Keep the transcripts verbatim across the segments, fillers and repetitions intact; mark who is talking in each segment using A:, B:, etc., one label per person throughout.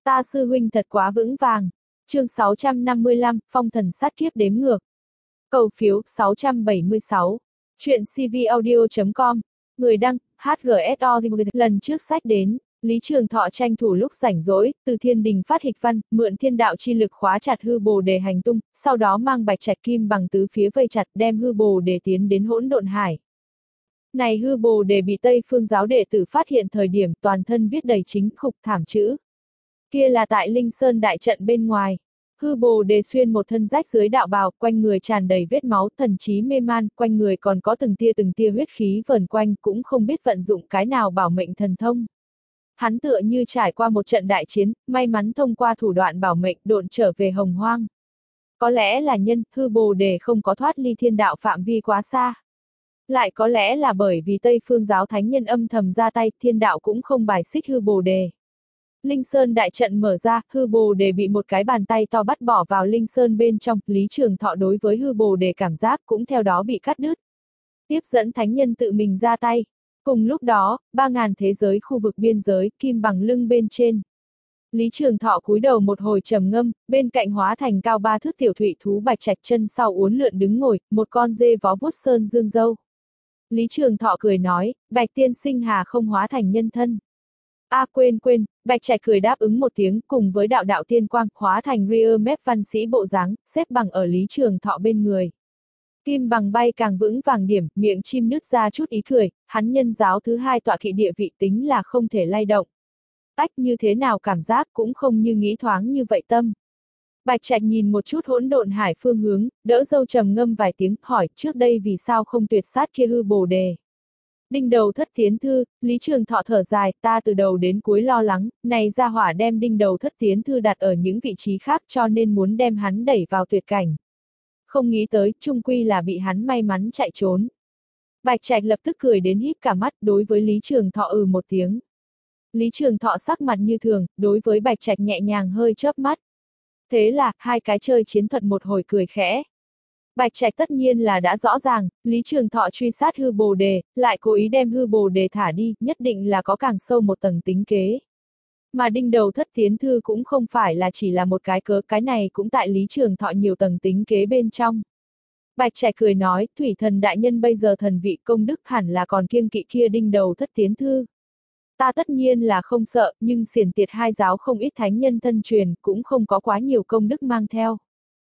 A: Ta sư huynh thật quá vững vàng. Chương sáu trăm năm mươi lăm, phong thần sát kiếp đếm ngược. Cầu phiếu sáu trăm bảy mươi sáu. Chuyện cvaudio chấm com. Người đăng, hát giê ét o. Lần trước sách đến, Lý Trường Thọ tranh thủ lúc rảnh rỗi, từ thiên đình phát hịch văn, mượn thiên đạo chi lực khóa chặt hư bồ đề hành tung, sau đó mang bạch trạch kim bằng tứ phía vây chặt đem hư bồ đề tiến đến hỗn độn hải. Này hư bồ đề bị Tây Phương giáo đệ tử phát hiện thời điểm toàn thân viết đầy chính khục thảm chữ. Kia là tại Linh Sơn đại trận bên ngoài. Hư bồ đề xuyên một thân rách dưới đạo bào, quanh người tràn đầy vết máu, thần trí mê man, quanh người còn có từng tia từng tia huyết khí vờn quanh, cũng không biết vận dụng cái nào bảo mệnh thần thông. Hắn tựa như trải qua một trận đại chiến, may mắn thông qua thủ đoạn bảo mệnh độn trở về hồng hoang. Có lẽ là nhân, hư bồ đề không có thoát ly thiên đạo phạm vi quá xa. Lại có lẽ là bởi vì Tây Phương giáo thánh nhân âm thầm ra tay, thiên đạo cũng không bài xích hư bồ đề. Linh Sơn đại trận mở ra, hư bồ đề bị một cái bàn tay to bắt bỏ vào Linh Sơn bên trong, Lý Trường Thọ đối với hư bồ đề cảm giác cũng theo đó bị cắt đứt. Tiếp dẫn thánh nhân tự mình ra tay. Cùng lúc đó, ba ngàn thế giới khu vực biên giới, kim bằng lưng bên trên. Lý Trường Thọ cúi đầu một hồi trầm ngâm, bên cạnh hóa thành cao ba thước tiểu thụy thú bạch trạch chân sau uốn lượn đứng ngồi, một con dê vó vuốt sơn dương dâu. Lý Trường Thọ cười nói, bạch tiên sinh hà không hóa thành nhân thân. A à, quên quên, bạch trạch cười đáp ứng một tiếng cùng với đạo đạo tiên quang hóa thành ria mép văn sĩ bộ dáng, xếp bằng ở Lý Trường Thọ bên người. Kim bằng bay càng vững vàng điểm, miệng chim nứt ra chút ý cười, hắn nhân giáo thứ hai tọa kỵ địa vị tính là không thể lay động. Ách như thế nào cảm giác cũng không như nghĩ thoáng như vậy tâm. Bạch Trạch nhìn một chút hỗn độn hải phương hướng, đỡ dâu trầm ngâm vài tiếng, hỏi trước đây vì sao không tuyệt sát kia hư bồ đề. Đinh đầu thất tiến thư, Lý Trường Thọ thở dài, ta từ đầu đến cuối lo lắng, này ra hỏa đem đinh đầu thất tiến thư đặt ở những vị trí khác cho nên muốn đem hắn đẩy vào tuyệt cảnh. Không nghĩ tới, chung quy là bị hắn may mắn chạy trốn. Bạch Trạch lập tức cười đến híp cả mắt, đối với Lý Trường Thọ ừ một tiếng. Lý Trường Thọ sắc mặt như thường, đối với Bạch Trạch nhẹ nhàng hơi chớp mắt. Thế là, hai cái chơi chiến thuật một hồi cười khẽ. Bạch Trạch tất nhiên là đã rõ ràng, Lý Trường Thọ truy sát hư bồ đề, lại cố ý đem hư bồ đề thả đi, nhất định là có càng sâu một tầng tính kế. Mà đinh đầu thất tiến thư cũng không phải là chỉ là một cái cớ, cái này cũng tại Lý Trường Thọ nhiều tầng tính kế bên trong. Bạch Trạch cười nói, thủy thần đại nhân bây giờ thần vị công đức hẳn là còn kiêng kỵ kia đinh đầu thất tiến thư. Ta tất nhiên là không sợ, nhưng xiển tiệt hai giáo không ít thánh nhân thân truyền, cũng không có quá nhiều công đức mang theo.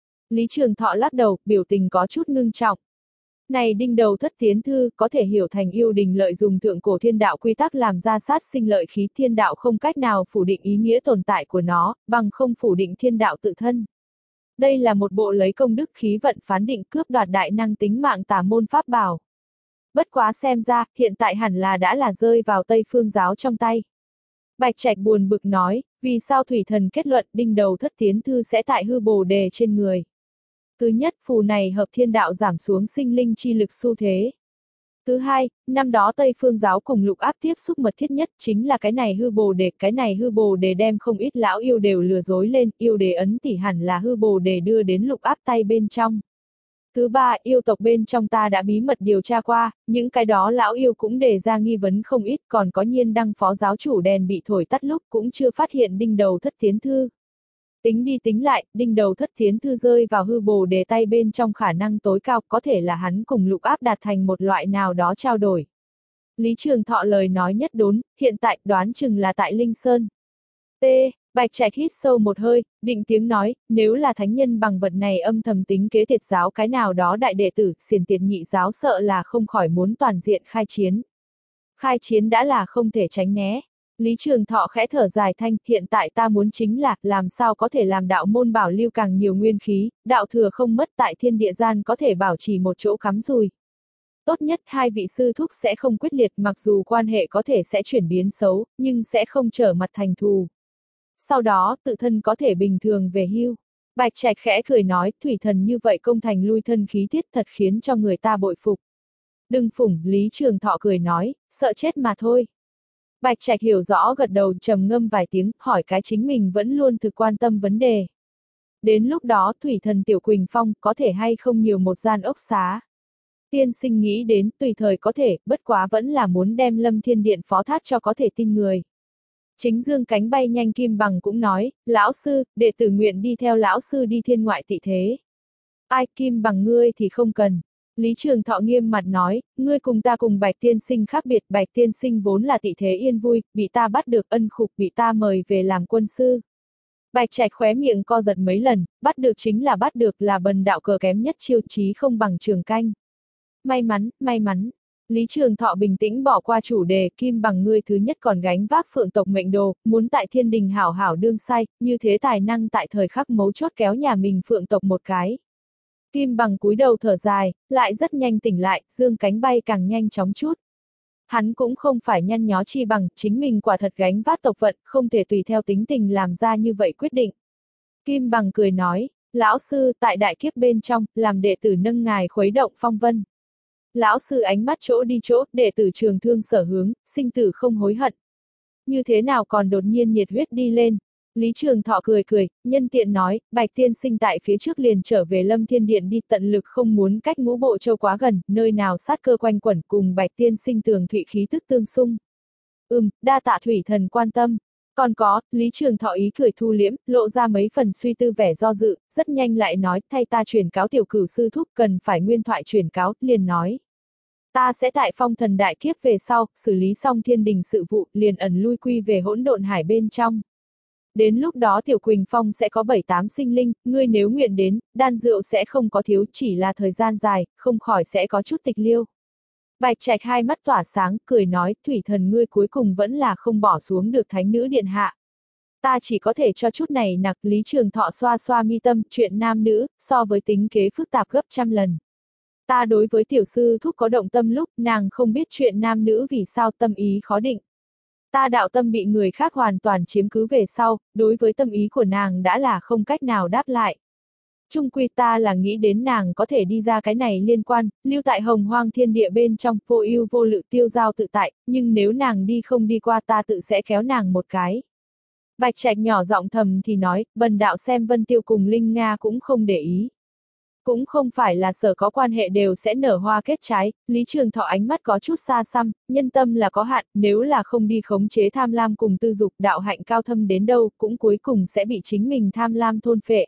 A: Lý Trường Thọ lắc đầu, biểu tình có chút ngưng trọng. Này đinh đầu thất tiến thư có thể hiểu thành yêu đình lợi dùng thượng cổ thiên đạo quy tắc làm ra sát sinh lợi khí, thiên đạo không cách nào phủ định ý nghĩa tồn tại của nó, bằng không phủ định thiên đạo tự thân. Đây là một bộ lấy công đức khí vận phán định cướp đoạt đại năng tính mạng tà môn pháp bảo. Bất quá xem ra, hiện tại hẳn là đã là rơi vào Tây Phương giáo trong tay. Bạch Trạch buồn bực nói, vì sao thủy thần kết luận đinh đầu thất tiến thư sẽ tại hư bồ đề trên người. Thứ nhất, phù này hợp thiên đạo giảm xuống sinh linh chi lực xu thế. Thứ hai, năm đó Tây Phương giáo cùng lục áp tiếp xúc mật thiết nhất chính là cái này hư bồ đề, cái này hư bồ đề đem không ít lão yêu đều lừa dối lên, yêu đề ấn tỷ hẳn là hư bồ đề đưa đến lục áp tay bên trong. Thứ ba, yêu tộc bên trong ta đã bí mật điều tra qua, những cái đó lão yêu cũng đề ra nghi vấn không ít, còn có nhiên đăng phó giáo chủ đèn bị thổi tắt lúc cũng chưa phát hiện đinh đầu thất tiến thư. Tính đi tính lại, đinh đầu thất tiến thư rơi vào hư bồ đề tay bên trong khả năng tối cao, có thể là hắn cùng lục áp đạt thành một loại nào đó trao đổi. Lý Trường Thọ lời nói nhất đốn, hiện tại đoán chừng là tại Linh Sơn. T. Bạch Trạch hít sâu một hơi, định tiếng nói, nếu là thánh nhân bằng vật này âm thầm tính kế tiệt giáo cái nào đó đại đệ tử, xiển tiệt nhị giáo sợ là không khỏi muốn toàn diện khai chiến. Khai chiến đã là không thể tránh né. Lý Trường Thọ khẽ thở dài thanh, hiện tại ta muốn chính là, làm sao có thể làm đạo môn bảo lưu càng nhiều nguyên khí, đạo thừa không mất tại thiên địa gian có thể bảo trì một chỗ cắm rùi. Tốt nhất hai vị sư thúc sẽ không quyết liệt, mặc dù quan hệ có thể sẽ chuyển biến xấu, nhưng sẽ không trở mặt thành thù. Sau đó, tự thân có thể bình thường về hưu. Bạch Trạch khẽ cười nói, thủy thần như vậy công thành lui thân khí tiết thật khiến cho người ta bội phục. Đừng phủng, Lý Trường Thọ cười nói, sợ chết mà thôi. Bạch Trạch hiểu rõ gật đầu trầm ngâm vài tiếng, hỏi cái chính mình vẫn luôn thực quan tâm vấn đề. Đến lúc đó thủy thần Tiểu Quỳnh Phong có thể hay không nhiều một gian ốc xá. Tiên sinh nghĩ đến tùy thời có thể, bất quá vẫn là muốn đem Lâm Thiên Điện phó thác cho có thể tin người. Chính dương cánh bay nhanh Kim Bằng cũng nói, lão sư, đệ tử nguyện đi theo lão sư đi thiên ngoại tị thế. Ai, Kim Bằng ngươi thì không cần. Lý Trường Thọ nghiêm mặt nói, ngươi cùng ta cùng Bạch Tiên Sinh khác biệt, Bạch Tiên Sinh vốn là tị thế yên vui, bị ta bắt được ân khục, bị ta mời về làm quân sư. Bạch Trạch khóe miệng co giật mấy lần, bắt được chính là bắt được, là bần đạo cờ kém nhất chiêu chí không bằng Trường Canh. May mắn, may mắn. Lý Trường Thọ bình tĩnh bỏ qua chủ đề, Kim Bằng ngươi thứ nhất còn gánh vác phượng tộc mệnh đồ, muốn tại thiên đình hảo hảo đương sai, như thế tài năng tại thời khắc mấu chốt kéo nhà mình phượng tộc một cái. Kim Bằng cúi đầu thở dài, lại rất nhanh tỉnh lại, dương cánh bay càng nhanh chóng chút. Hắn cũng không phải nhăn nhó chi bằng, chính mình quả thật gánh vác tộc vận, không thể tùy theo tính tình làm ra như vậy quyết định. Kim Bằng cười nói, lão sư, tại đại kiếp bên trong, làm đệ tử nâng ngài khuấy động phong vân. Lão sư ánh mắt chỗ đi chỗ, đệ tử trường thương sở hướng, sinh tử không hối hận. Như thế nào còn đột nhiên nhiệt huyết đi lên. Lý Trường Thọ cười cười, nhân tiện nói, Bạch Tiên Sinh tại phía trước liền trở về Lâm Thiên Điện đi, tận lực không muốn cách Ngũ Bộ Châu quá gần, nơi nào sát cơ quanh quẩn cùng Bạch Tiên Sinh tường thụy khí tức tương xung. Ừm, đa tạ thủy thần quan tâm. Còn có, Lý Trường Thọ ý cười thu liễm, lộ ra mấy phần suy tư vẻ do dự, rất nhanh lại nói, thay ta chuyển cáo tiểu cửu sư thúc cần phải nguyên thoại chuyển cáo, liền nói. Ta sẽ tại phong thần đại kiếp về sau, xử lý xong thiên đình sự vụ, liền ẩn lui quy về hỗn độn hải bên trong. Đến lúc đó Tiểu Quỳnh Phong sẽ có bảy tám sinh linh, ngươi nếu nguyện đến, đan rượu sẽ không có thiếu, chỉ là thời gian dài, không khỏi sẽ có chút tịch liêu. Bạch Trạch hai mắt tỏa sáng, cười nói, thủy thần ngươi cuối cùng vẫn là không bỏ xuống được thánh nữ điện hạ. Ta chỉ có thể cho chút này nặc. Lý Trường Thọ xoa xoa mi tâm, chuyện nam nữ, so với tính kế phức tạp gấp trăm lần. Ta đối với tiểu sư thúc có động tâm lúc, nàng không biết chuyện nam nữ vì sao tâm ý khó định. Ta đạo tâm bị người khác hoàn toàn chiếm cứ về sau, đối với tâm ý của nàng đã là không cách nào đáp lại. Chung quy ta là nghĩ đến nàng có thể đi ra cái này liên quan, lưu tại hồng hoang thiên địa bên trong, vô ưu vô lự tiêu giao tự tại, nhưng nếu nàng đi không đi qua ta tự sẽ kéo nàng một cái. Bạch Trạch nhỏ giọng thầm thì nói, bần đạo xem Vân Tiêu cùng Linh Nga cũng không để ý. Cũng không phải là sở có quan hệ đều sẽ nở hoa kết trái, Lý Trường Thọ ánh mắt có chút xa xăm, nhân tâm là có hạn, nếu là không đi khống chế tham lam cùng tư dục đạo hạnh cao thâm đến đâu, cũng cuối cùng sẽ bị chính mình tham lam thôn phệ.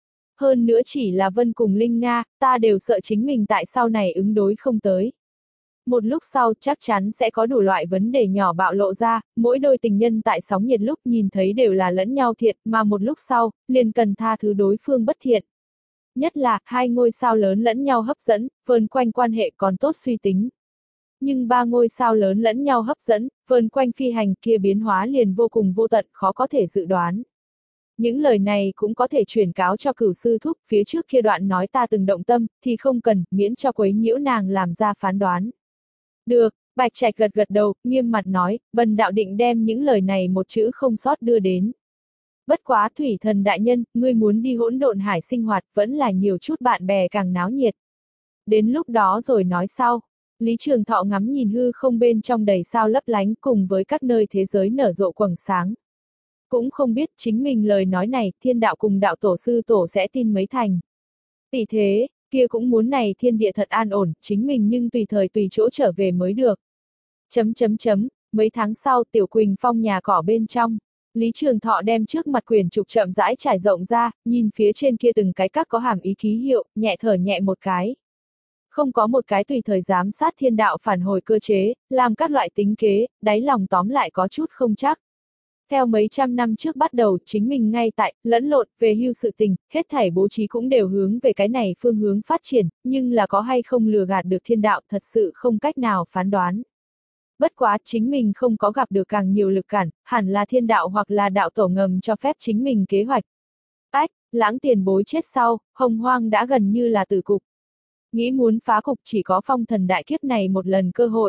A: Hơn nữa chỉ là Vân cùng Linh Nga, ta đều sợ chính mình tại sau này ứng đối không tới. Một lúc sau chắc chắn sẽ có đủ loại vấn đề nhỏ bạo lộ ra, mỗi đôi tình nhân tại sóng nhiệt lúc nhìn thấy đều là lẫn nhau thiện, mà một lúc sau, liền cần tha thứ đối phương bất thiện. Nhất là, hai ngôi sao lớn lẫn nhau hấp dẫn, vờn quanh quan hệ còn tốt suy tính. Nhưng ba ngôi sao lớn lẫn nhau hấp dẫn, vờn quanh phi hành kia biến hóa liền vô cùng vô tận, khó có thể dự đoán. Những lời này cũng có thể chuyển cáo cho cửu sư thúc, phía trước kia đoạn nói ta từng động tâm, thì không cần, miễn cho quấy nhiễu nàng làm ra phán đoán. Được, Bạch Trạch gật gật đầu, nghiêm mặt nói, bần đạo định đem những lời này một chữ không sót đưa đến. Bất quá thủy thần đại nhân, ngươi muốn đi hỗn độn hải sinh hoạt, vẫn là nhiều chút bạn bè càng náo nhiệt. Đến lúc đó rồi nói sau. Lý Trường Thọ ngắm nhìn hư không bên trong đầy sao lấp lánh cùng với các nơi thế giới nở rộ quầng sáng. Cũng không biết chính mình lời nói này, thiên đạo cùng đạo tổ sư tổ sẽ tin mấy thành. Tỷ thế, kia cũng muốn này thiên địa thật an ổn, chính mình nhưng tùy thời tùy chỗ trở về mới được. Chấm chấm chấm, mấy tháng sau Tiểu Quỳnh Phong nhà cỏ bên trong. Lý Trường Thọ đem trước mặt quyển trục chậm rãi trải rộng ra, nhìn phía trên kia từng cái các có hàm ý ký hiệu, nhẹ thở nhẹ một cái. Không có một cái tùy thời giám sát thiên đạo phản hồi cơ chế, làm các loại tính kế, đáy lòng tóm lại có chút không chắc. Theo mấy trăm năm trước bắt đầu, chính mình ngay tại, lẫn lộn, về hưu sự tình, hết thảy bố trí cũng đều hướng về cái này phương hướng phát triển, nhưng là có hay không lừa gạt được thiên đạo thật sự không cách nào phán đoán. Bất quá chính mình không có gặp được càng nhiều lực cản, hẳn là thiên đạo hoặc là đạo tổ ngầm cho phép chính mình kế hoạch. Ách, lãng tiền bối chết sau, hồng hoang đã gần như là tử cục. Nghĩ muốn phá cục chỉ có phong thần đại kiếp này một lần cơ hội.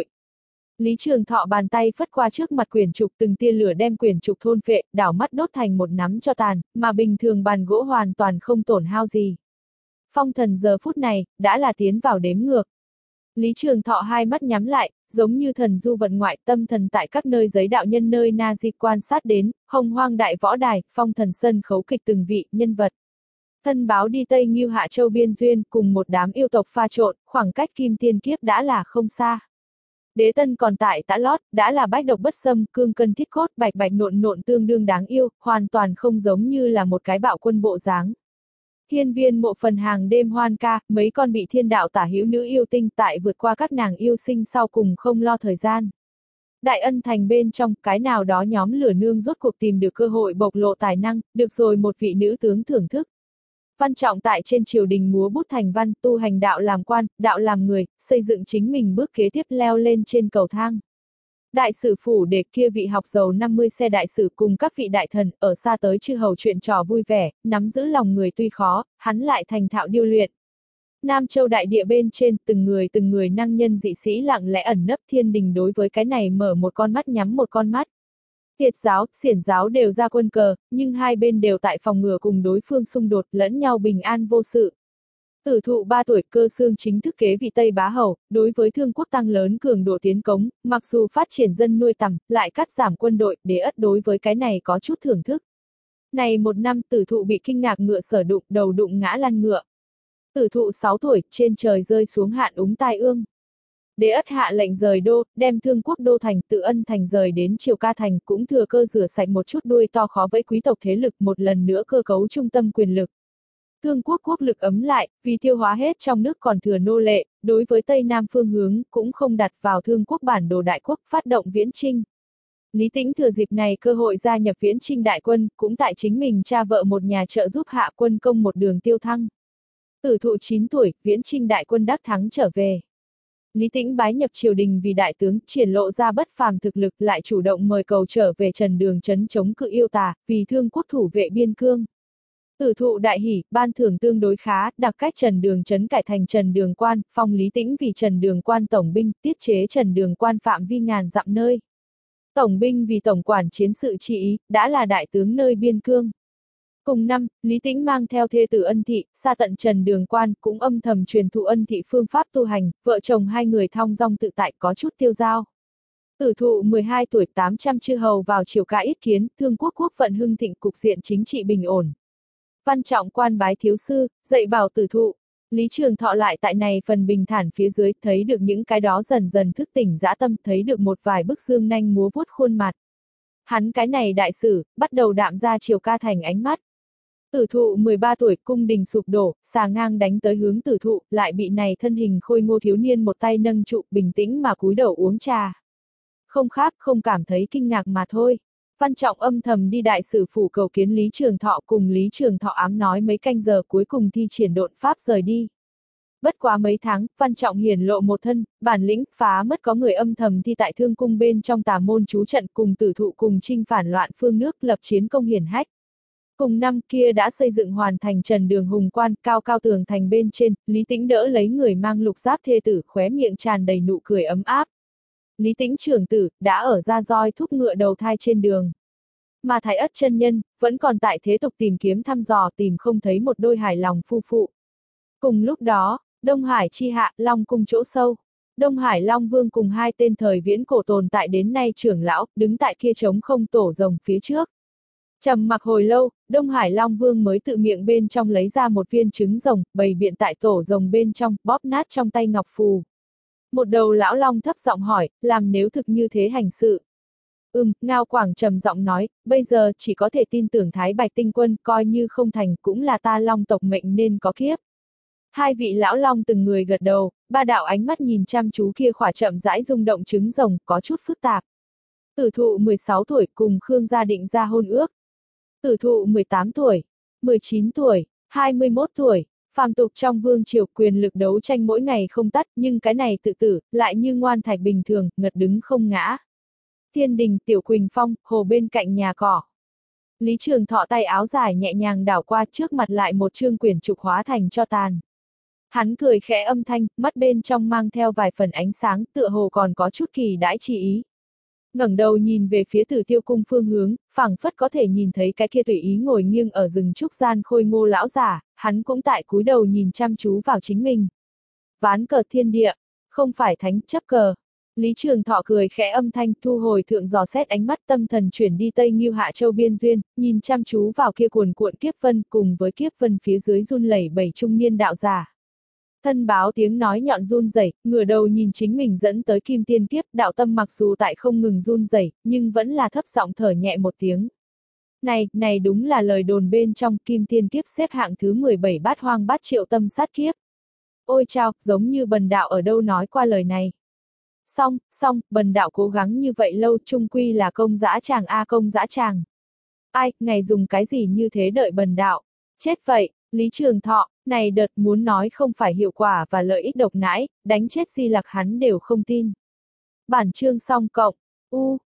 A: Lý Trường Thọ bàn tay phất qua trước mặt quyển trục, từng tia lửa đem quyển trục thôn phệ, đảo mắt đốt thành một nắm cho tàn, mà bình thường bàn gỗ hoàn toàn không tổn hao gì. Phong thần giờ phút này, đã là tiến vào đếm ngược. Lý Trường Thọ hai mắt nhắm lại, giống như thần du vận ngoại, tâm thần tại các nơi giới đạo nhân nơi na di quan sát đến, hồng hoang đại võ đài, phong thần sân khấu kịch từng vị, nhân vật. Thân báo đi Tây Ngưu Hạ Châu biên duyên, cùng một đám yêu tộc pha trộn, khoảng cách kim tiên kiếp đã là không xa. Đế tân còn tại tã lót, đã là bách độc bất xâm, cương cân thiết cốt, bạch bạch nộn nộn tương đương đáng yêu, hoàn toàn không giống như là một cái bạo quân bộ dáng. Hiên viên mộ phần hàng đêm hoan ca, mấy con bị thiên đạo tả hữu nữ yêu tinh tại vượt qua các nàng yêu sinh sau cùng không lo thời gian. Đại ân thành bên trong, cái nào đó nhóm lửa nương rốt cuộc tìm được cơ hội bộc lộ tài năng, được rồi một vị nữ tướng thưởng thức. Văn Trọng tại trên triều đình múa bút thành văn, tu hành đạo làm quan, đạo làm người, xây dựng chính mình bước kế tiếp leo lên trên cầu thang. Đại sử phủ để kia vị học giàu năm mươi xe đại sử cùng các vị đại thần, ở xa tới chư hầu chuyện trò vui vẻ, nắm giữ lòng người tuy khó, hắn lại thành thạo điêu luyện. Nam Châu đại địa bên trên, từng người từng người năng nhân dị sĩ lặng lẽ ẩn nấp, thiên đình đối với cái này mở một con mắt nhắm một con mắt. Tiệt giáo, xiển giáo đều ra quân cờ, nhưng hai bên đều tại phòng ngừa cùng đối phương xung đột, lẫn nhau bình an vô sự. Tử thụ ba tuổi, Cơ Xương chính thức kế vị Tây Bá Hầu, đối với Thương Quốc tăng lớn cường độ tiến cống, mặc dù phát triển dân nuôi tầm, lại cắt giảm quân đội, Đế Ất đối với cái này có chút thưởng thức. Này một năm, Tử thụ bị kinh ngạc ngựa sở đụng, đầu đụng ngã lăn ngựa. Tử thụ sáu tuổi, trên trời rơi xuống hạn úng tai ương. Đế Ất hạ lệnh rời đô, đem Thương Quốc đô thành Tự Ân thành rời đến Triều Ca thành, cũng thừa cơ rửa sạch một chút đuôi to khó với quý tộc thế lực, một lần nữa cơ cấu trung tâm quyền lực. Thương Quốc quốc lực ấm lại, vì tiêu hóa hết trong nước còn thừa nô lệ, đối với Tây Nam phương hướng, cũng không đặt vào Thương Quốc bản đồ đại quốc, phát động viễn chinh. Lý Tĩnh thừa dịp này cơ hội gia nhập viễn chinh đại quân, cũng tại chính mình cha vợ một nhà trợ giúp hạ quân công một đường tiêu thăng. Tử thụ chín tuổi, viễn chinh đại quân đắc thắng trở về. Lý Tĩnh bái nhập triều đình vì đại tướng, triển lộ ra bất phàm thực lực, lại chủ động mời cầu trở về Trần Đường trấn chống cự yêu tà, vì Thương Quốc thủ vệ biên cương. Tử thụ đại hỉ, ban thưởng tương đối khá, đặc cách Trần Đường trấn cải thành Trần Đường quan, phong Lý Tĩnh vì Trần Đường quan tổng binh, tiết chế Trần Đường quan phạm vi ngàn dặm nơi. Tổng binh vì tổng quản chiến sự chi ý, đã là đại tướng nơi biên cương. Cùng năm, Lý Tĩnh mang theo thê tử Ân Thị, xa tận Trần Đường quan, cũng âm thầm truyền thụ Ân Thị phương pháp tu hành, vợ chồng hai người thong dong tự tại có chút tiêu dao. Tử thụ mười hai tuổi, tám trăm chư hầu vào triều ca ý kiến, Thương Quốc quốc vận hưng thịnh, cục diện chính trị bình ổn. Văn Trọng quan bái thiếu sư, dạy bảo tử thụ. Lý Trường Thọ lại tại này phần bình thản phía dưới, thấy được những cái đó dần dần thức tỉnh dã tâm, thấy được một vài bức dương nanh múa vuốt khuôn mặt. Hắn cái này đại sử, bắt đầu đạm ra Triều Ca thành ánh mắt. Tử thụ mười ba tuổi, cung đình sụp đổ, xà ngang đánh tới hướng tử thụ, lại bị này thân hình khôi ngô thiếu niên một tay nâng trụ, bình tĩnh mà cúi đầu uống trà. Không khác, không cảm thấy kinh ngạc mà thôi. Văn Trọng âm thầm đi đại sử phủ cầu kiến Lý Trường Thọ, cùng Lý Trường Thọ ám nói mấy canh giờ, cuối cùng thi triển độn pháp rời đi. Bất quá mấy tháng, Văn Trọng hiển lộ một thân, bản lĩnh, phá mất có người âm thầm thi tại Thương cung bên trong tà môn chú trận, cùng tử thụ cùng chinh phản loạn phương nước, lập chiến công hiển hách. Cùng năm kia đã xây dựng hoàn thành Trần Đường hùng quan, cao cao tường thành bên trên, Lý Tĩnh đỡ lấy người mang lục giáp thê tử, khóe miệng tràn đầy nụ cười ấm áp. Lý Tĩnh trưởng tử, đã ở ra roi thúc ngựa đầu thai trên đường. Mà Thái Ất chân nhân, vẫn còn tại thế tục tìm kiếm thăm dò, tìm không thấy một đôi hài lòng phu phụ. Cùng lúc đó, Đông Hải chi hạ, Long cung chỗ sâu. Đông Hải Long Vương cùng hai tên thời viễn cổ tồn tại đến nay trưởng lão, đứng tại kia trống không tổ rồng phía trước. Trầm mặc hồi lâu, Đông Hải Long Vương mới tự miệng bên trong lấy ra một viên trứng rồng, bày biện tại tổ rồng bên trong, bóp nát trong tay ngọc phù. Một đầu lão long thấp giọng hỏi, làm nếu thực như thế hành sự. Ừm, Ngao Quảng trầm giọng nói, bây giờ chỉ có thể tin tưởng Thái Bạch Tinh Quân, coi như không thành, cũng là ta long tộc mệnh nên có kiếp. Hai vị lão long từng người gật đầu, ba đạo ánh mắt nhìn chăm chú kia khỏa chậm rãi rung động trứng rồng, có chút phức tạp. Tử thụ mười sáu tuổi, cùng Khương gia định ra hôn ước. Tử thụ mười tám tuổi, mười chín tuổi, hai mươi mốt tuổi, phàm tục trong vương triều quyền lực đấu tranh mỗi ngày không tắt, nhưng cái này tự tử, lại như ngoan thạch bình thường, ngật đứng không ngã. Thiên đình, Tiểu Quỳnh Phong, hồ bên cạnh nhà cỏ. Lý Trường Thọ tay áo dài nhẹ nhàng đảo qua, trước mặt lại một chương quyển trục hóa thành cho tàn. Hắn cười khẽ âm thanh, mắt bên trong mang theo vài phần ánh sáng, tựa hồ còn có chút kỳ đãi chi ý. Ngẩng đầu nhìn về phía Tử Tiêu cung phương hướng, phảng phất có thể nhìn thấy cái kia tùy ý ngồi nghiêng ở rừng trúc gian khôi ngô lão giả, hắn cũng tại cúi đầu nhìn chăm chú vào chính mình. Ván cờ thiên địa, không phải thánh chấp cờ. Lý Trường Thọ cười khẽ âm thanh, thu hồi thượng dò xét ánh mắt, tâm thần chuyển đi Tây Ngưu Hạ Châu biên duyên, nhìn chăm chú vào kia cuồn cuộn kiếp vân, cùng với kiếp vân phía dưới run lẩy bẩy trung niên đạo giả. Thân báo tiếng nói nhọn run rẩy, ngửa đầu nhìn chính mình dẫn tới kim tiên kiếp, đạo tâm mặc dù tại không ngừng run rẩy, nhưng vẫn là thấp giọng thở nhẹ một tiếng. Này, này đúng là lời đồn bên trong kim tiên kiếp xếp hạng thứ mười bảy bát hoang bát triệu tâm sát kiếp. Ôi chao, giống như bần đạo ở đâu nói qua lời này. Xong, xong, bần đạo cố gắng như vậy lâu chung quy là công dã tràng a công dã tràng. Ai, ngài dùng cái gì như thế đợi bần đạo. Chết vậy, Lý Trường Thọ, này đợt muốn nói không phải hiệu quả và lợi ích độc nãi, đánh chết Di Lặc hắn đều không tin. Bản chương xong cộng, u,